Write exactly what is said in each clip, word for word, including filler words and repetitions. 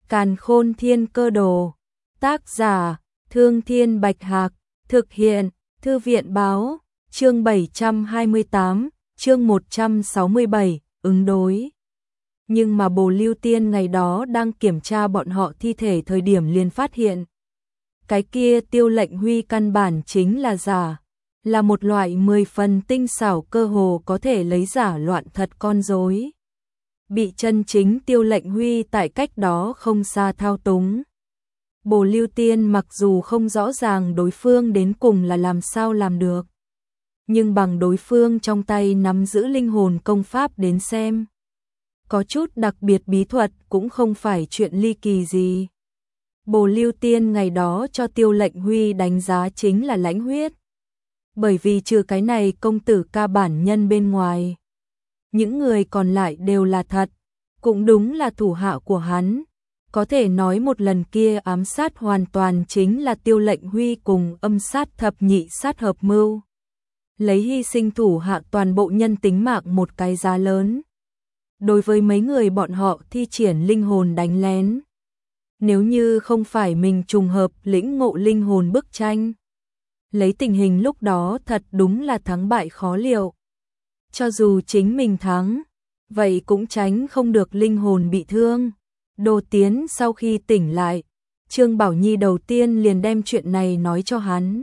Càn Khôn Thiên Cơ Đồ. Tác giả: Thương Thiên Bạch Hạc. Thực hiện: Thư viện báo. Chương bảy trăm hai mươi tám, chương một trăm sáu mươi bảy, ứng đối. Nhưng mà Bồ Lưu Tiên ngày đó đang kiểm tra bọn họ thi thể thời điểm liền phát hiện. Cái kia Tiêu Lệnh Huy căn bản chính là giả, là một loại mười phần tinh xảo cơ hồ có thể lấy giả loạn thật con rối. Bị chân chính Tiêu Lệnh Huy tại cách đó không xa thao túng. Bồ Lưu Tiên mặc dù không rõ ràng đối phương đến cùng là làm sao làm được, nhưng bằng đối phương trong tay nắm giữ linh hồn công pháp đến xem, có chút đặc biệt bí thuật cũng không phải chuyện ly kỳ gì. Bồ Lưu Tiên ngày đó cho Tiêu Lệnh Huy đánh giá chính là lãnh huyết. Bởi vì trừ cái này công tử ca bản nhân bên ngoài, những người còn lại đều là thật, cũng đúng là thủ hạ của hắn. Có thể nói một lần kia ám sát hoàn toàn chính là Tiêu Lệnh Huy cùng âm sát thập nhị sát hợp mưu. Lấy hy sinh thủ hạ toàn bộ nhân tính mạng một cái giá lớn. Đối với mấy người bọn họ thi triển linh hồn đánh lén. Nếu như không phải mình trùng hợp lĩnh ngộ linh hồn bức tranh, lấy tình hình lúc đó thật đúng là thắng bại khó liệu. Cho dù chính mình thắng, vậy cũng tránh không được linh hồn bị thương. Đồ Tiến sau khi tỉnh lại, Trương Bảo Nhi đầu tiên liền đem chuyện này nói cho hắn.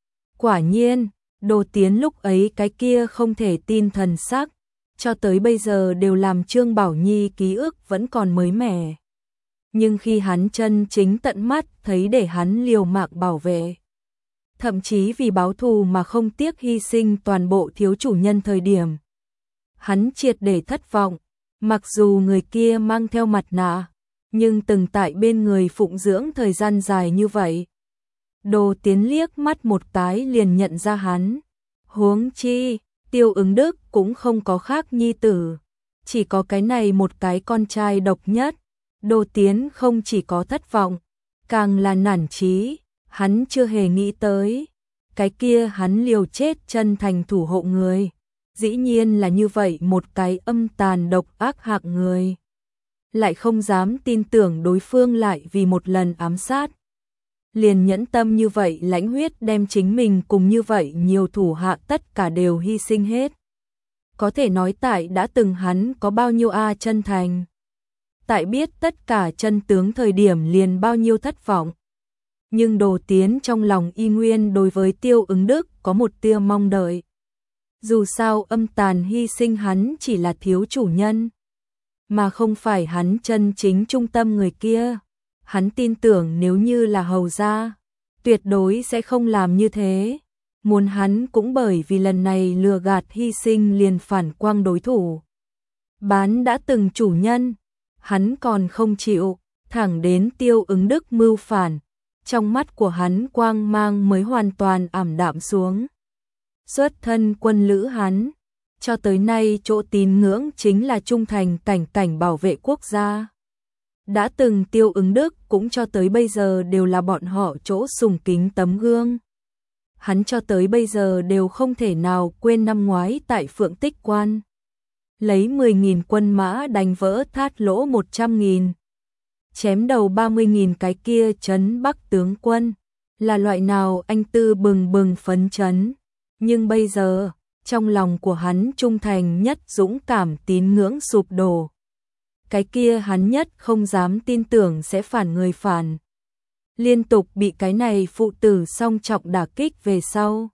Quả nhiên, Đồ Tiến lúc ấy cái kia không thể tin thần sắc, cho tới bây giờ đều làm Trương Bảo Nhi ký ức vẫn còn mới mẻ. Nhưng khi hắn chân chính tận mắt thấy để hắn liều mạng bảo vệ, thậm chí vì báo thù mà không tiếc hy sinh toàn bộ thiếu chủ nhân thời điểm, hắn triệt để thất vọng. Mặc dù người kia mang theo mặt nạ, nhưng từng tại bên người phụng dưỡng thời gian dài như vậy. Đồ Tiến liếc mắt một cái liền nhận ra hắn. Huống chi, Tiêu Ứng Đức cũng không có khác nhi tử, chỉ có cái này một cái con trai độc nhất. Đồ Tiến không chỉ có thất vọng, càng là nản chí. Hắn chưa hề nghĩ tới, cái kia hắn liều chết chân thành thủ hộ người, dĩ nhiên là như vậy một cái âm tàn độc ác hạng người. Lại không dám tin tưởng đối phương lại vì một lần ám sát, liền nhẫn tâm như vậy lãnh huyết đem chính mình cùng như vậy nhiều thủ hạ tất cả đều hy sinh hết. Có thể nói tại đã từng hắn có bao nhiêu a chân thành, tại biết tất cả chân tướng thời điểm liền bao nhiêu thất vọng. Nhưng Đồ Tiến trong lòng y nguyên đối với Tiêu Ứng Đức có một tia mong đợi. Dù sao âm tàn hy sinh hắn chỉ là thiếu chủ nhân, mà không phải hắn chân chính trung tâm người kia. Hắn tin tưởng nếu như là hầu gia, tuyệt đối sẽ không làm như thế. Muốn hắn cũng bởi vì lần này lừa gạt hy sinh liền phản quang đối thủ. Bán đã từng chủ nhân, hắn còn không chịu, thẳng đến Tiêu Ứng Đức mưu phản. Trong mắt của hắn quang mang mới hoàn toàn ảm đạm xuống. Xuất thân quân lữ hắn, cho tới nay chỗ tín ngưỡng chính là trung thành cảnh cảnh bảo vệ quốc gia. Đã từng Tiêu Ứng Đức cũng cho tới bây giờ đều là bọn họ chỗ sùng kính tấm gương. Hắn cho tới bây giờ đều không thể nào quên năm ngoái tại Phượng Tích Quan, lấy mười nghìn quân mã đánh vỡ Thát Lỗ một trăm nghìn. Chém đầu ba mươi nghìn cái kia trấn Bắc tướng quân, là loại nào anh tư bừng bừng phấn chấn. Nhưng bây giờ, trong lòng của hắn trung thành nhất dũng cảm tín ngưỡng sụp đổ. Cái kia hắn nhất không dám tin tưởng sẽ phản người phản. Liên tục bị cái này phụ tử song trọng đả kích về sau.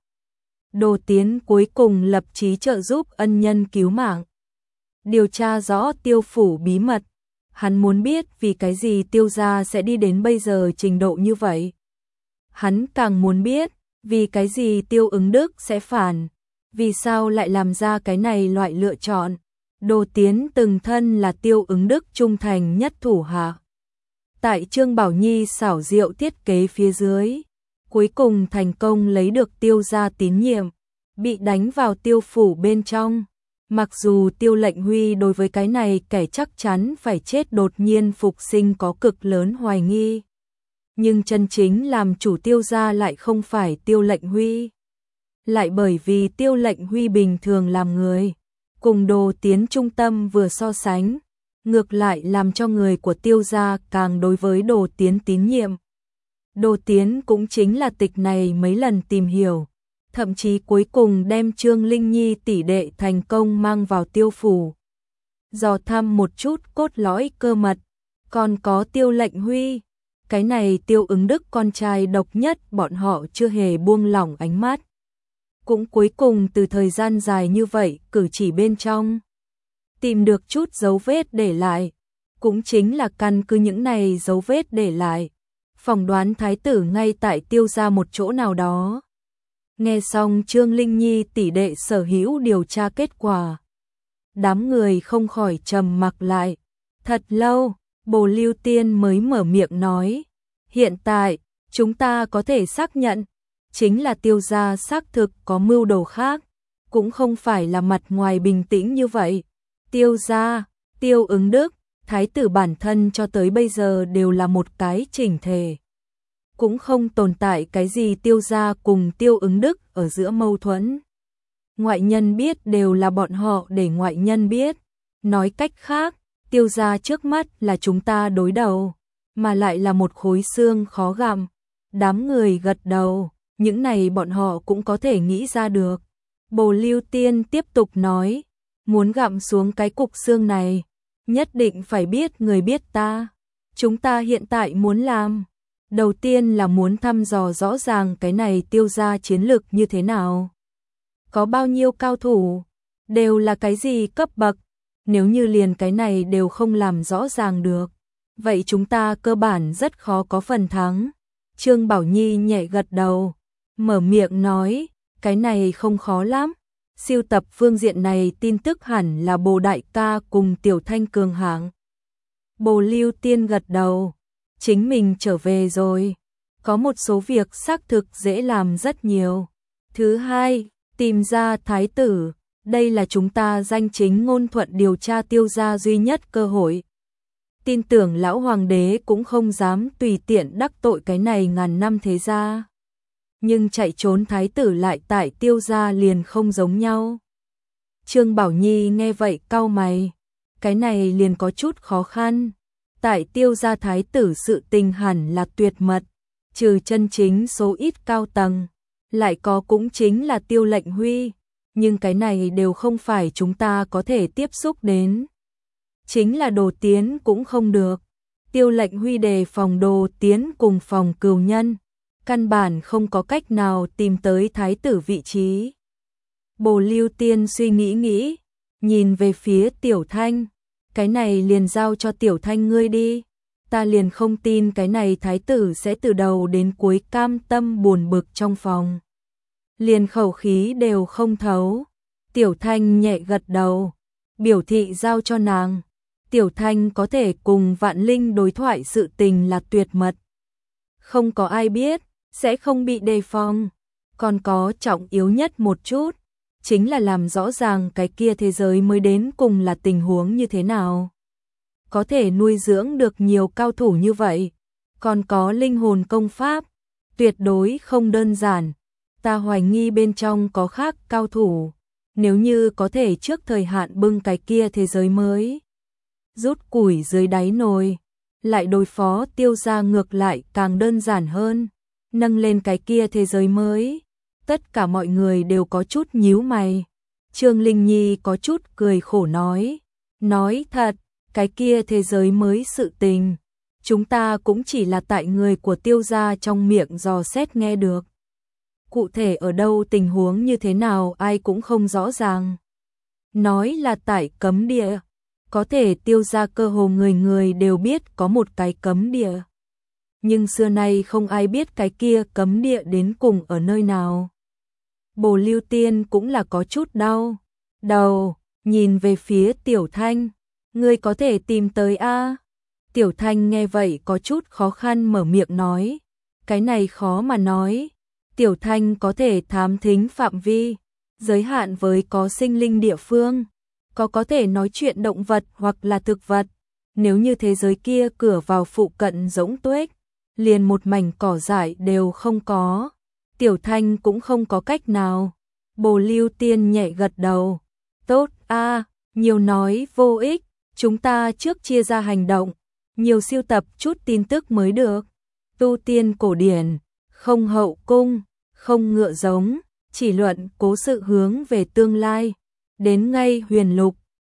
Đồ Tiến cuối cùng lập chí trợ giúp ân nhân cứu mạng. Điều tra rõ Tiêu phủ bí mật. Hắn muốn biết vì cái gì Tiêu gia sẽ đi đến bây giờ trình độ như vậy. Hắn càng muốn biết vì cái gì Tiêu Ứng Đức sẽ phản, vì sao lại làm ra cái này loại lựa chọn. Đồ Tiến từng thân là Tiêu Ứng Đức trung thành nhất thủ hạ. Tại Trương Bảo Nhi xảo diệu thiết kế phía dưới, cuối cùng thành công lấy được Tiêu gia tín nhiệm, bị đánh vào Tiêu phủ bên trong. Mặc dù Tiêu Lệnh Huy đối với cái này kẻ chắc chắn phải chết đột nhiên phục sinh có cực lớn hoài nghi, nhưng chân chính làm chủ Tiêu gia lại không phải Tiêu Lệnh Huy. Lại bởi vì Tiêu Lệnh Huy bình thường làm người, cùng Đồ Tiến trung tâm vừa so sánh, ngược lại làm cho người của Tiêu gia càng đối với Đồ Tiến tín nhiệm. Đồ Tiến cũng chính là tịch này mấy lần tìm hiểu, thậm chí cuối cùng đem Trương Linh Nhi tỷ đệ thành công mang vào Tiêu phủ. Dò thăm một chút cốt lõi cơ mật, còn có Tiêu Lệnh Huy, cái này Tiêu Ứng Đức con trai độc nhất bọn họ chưa hề buông lỏng ánh mắt. Cũng cuối cùng từ thời gian dài như vậy cử chỉ bên trong, tìm được chút dấu vết để lại, cũng chính là căn cứ những này dấu vết để lại, phỏng đoán thái tử ngay tại Tiêu gia một chỗ nào đó. Nghe xong Trương Linh Nhi tỷ đệ sở hữu điều tra kết quả, đám người không khỏi trầm mặc lại. Thật lâu, Bồ Lưu Tiên mới mở miệng nói, hiện tại, chúng ta có thể xác nhận, chính là Tiêu gia xác thực có mưu đồ khác, cũng không phải là mặt ngoài bình tĩnh như vậy. Tiêu gia, Tiêu Ứng Đức, thái tử bản thân cho tới bây giờ đều là một cái chỉnh thể. Cũng không tồn tại cái gì Tiêu gia cùng Tiêu Ứng Đức ở giữa mâu thuẫn. Ngoại nhân biết đều là bọn họ để ngoại nhân biết. Nói cách khác, Tiêu gia trước mắt là chúng ta đối đầu, mà lại là một khối xương khó gặm. Đám người gật đầu, những này bọn họ cũng có thể nghĩ ra được. Bồ Lưu Tiên tiếp tục nói, muốn gặm xuống cái cục xương này, nhất định phải biết người biết ta. Chúng ta hiện tại muốn làm, đầu tiên là muốn thăm dò rõ ràng cái này Tiêu gia chiến lược như thế nào. Có bao nhiêu cao thủ, đều là cái gì cấp bậc, nếu như liền cái này đều không làm rõ ràng được, vậy chúng ta cơ bản rất khó có phần thắng. Trương Bảo Nhi nhẹ gật đầu, mở miệng nói, cái này không khó lắm. Siêu tập phương diện này tin tức hẳn là Bồ đại ca cùng Tiểu Thanh cường hạng. Bồ Lưu Tiên gật đầu, chính mình trở về rồi, có một số việc xác thực dễ làm rất nhiều. Thứ hai, tìm ra thái tử, đây là chúng ta danh chính ngôn thuận điều tra Tiêu gia duy nhất cơ hội. Tin tưởng lão hoàng đế cũng không dám tùy tiện đắc tội cái này ngàn năm thế gia. Nhưng chạy trốn thái tử lại tại Tiêu gia liền không giống nhau. Trương Bảo Nhi nghe vậy cau mày, cái này liền có chút khó khăn. Tại Tiêu gia thái tử sự tình hẳn là tuyệt mật, trừ chân chính số ít cao tầng, lại có cũng chính là Tiêu Lệnh Huy, nhưng cái này đều không phải chúng ta có thể tiếp xúc đến. Chính là Đồ Tiến cũng không được. Tiêu Lệnh Huy đề phòng Đồ Tiến cùng phòng cừu nhân, căn bản không có cách nào tìm tới thái tử vị trí. Bồ Lưu Tiên suy nghĩ nghĩ, nhìn về phía Tiểu Thanh, cái này liền giao cho Tiểu Thanh ngươi đi, ta liền không tin cái này thái tử sẽ từ đầu đến cuối cam tâm buồn bực trong phòng. Liền khẩu khí đều không thấu. Tiểu Thanh nhẹ gật đầu, biểu thị giao cho nàng. Tiểu Thanh có thể cùng Vạn Linh đối thoại sự tình là tuyệt mật, không có ai biết, sẽ không bị đề phòng. Còn có trọng yếu nhất một chút, chính là làm rõ ràng cái kia thế giới mới đến cùng là tình huống như thế nào. Có thể nuôi dưỡng được nhiều cao thủ như vậy, còn có linh hồn công pháp, tuyệt đối không đơn giản. Ta hoài nghi bên trong có khác cao thủ, nếu như có thể trước thời hạn bưng cái kia thế giới mới, rút củi dưới đáy nồi, lại đối phó Tiêu gia ngược lại càng đơn giản hơn. Nâng lên cái kia thế giới mới, tất cả mọi người đều có chút nhíu mày. Trương Linh Nhi có chút cười khổ nói, nói thật, cái kia thế giới mới sự tình, chúng ta cũng chỉ là tại người của Tiêu gia trong miệng dò xét nghe được. Cụ thể ở đâu tình huống như thế nào ai cũng không rõ ràng. Nói là tại cấm địa, có thể Tiêu gia cơ hồ người người đều biết có một cái cấm địa. Nhưng xưa nay không ai biết cái kia cấm địa đến cùng ở nơi nào. Bồ Lưu Tiên cũng là có chút đau đầu, nhìn về phía Tiểu Thanh, ngươi có thể tìm tới a? Tiểu Thanh nghe vậy có chút khó khăn mở miệng nói, cái này khó mà nói. Tiểu Thanh có thể thám thính phạm vi, giới hạn với có sinh linh địa phương, có có thể nói chuyện động vật hoặc là thực vật. Nếu như thế giới kia cửa vào phụ cận rỗng tuếch, liền một mảnh cỏ dại đều không có, Tiểu Thanh cũng không có cách nào. Bồ Lưu Tiên nhẹ gật đầu, tốt a, nhiều nói vô ích, chúng ta trước chia ra hành động, nhiều siêu tập chút tin tức mới được. Tu tiên cổ điển, không hậu cung, không ngựa giống, chỉ luận cố sự hướng về tương lai. Đến ngay huyền lục,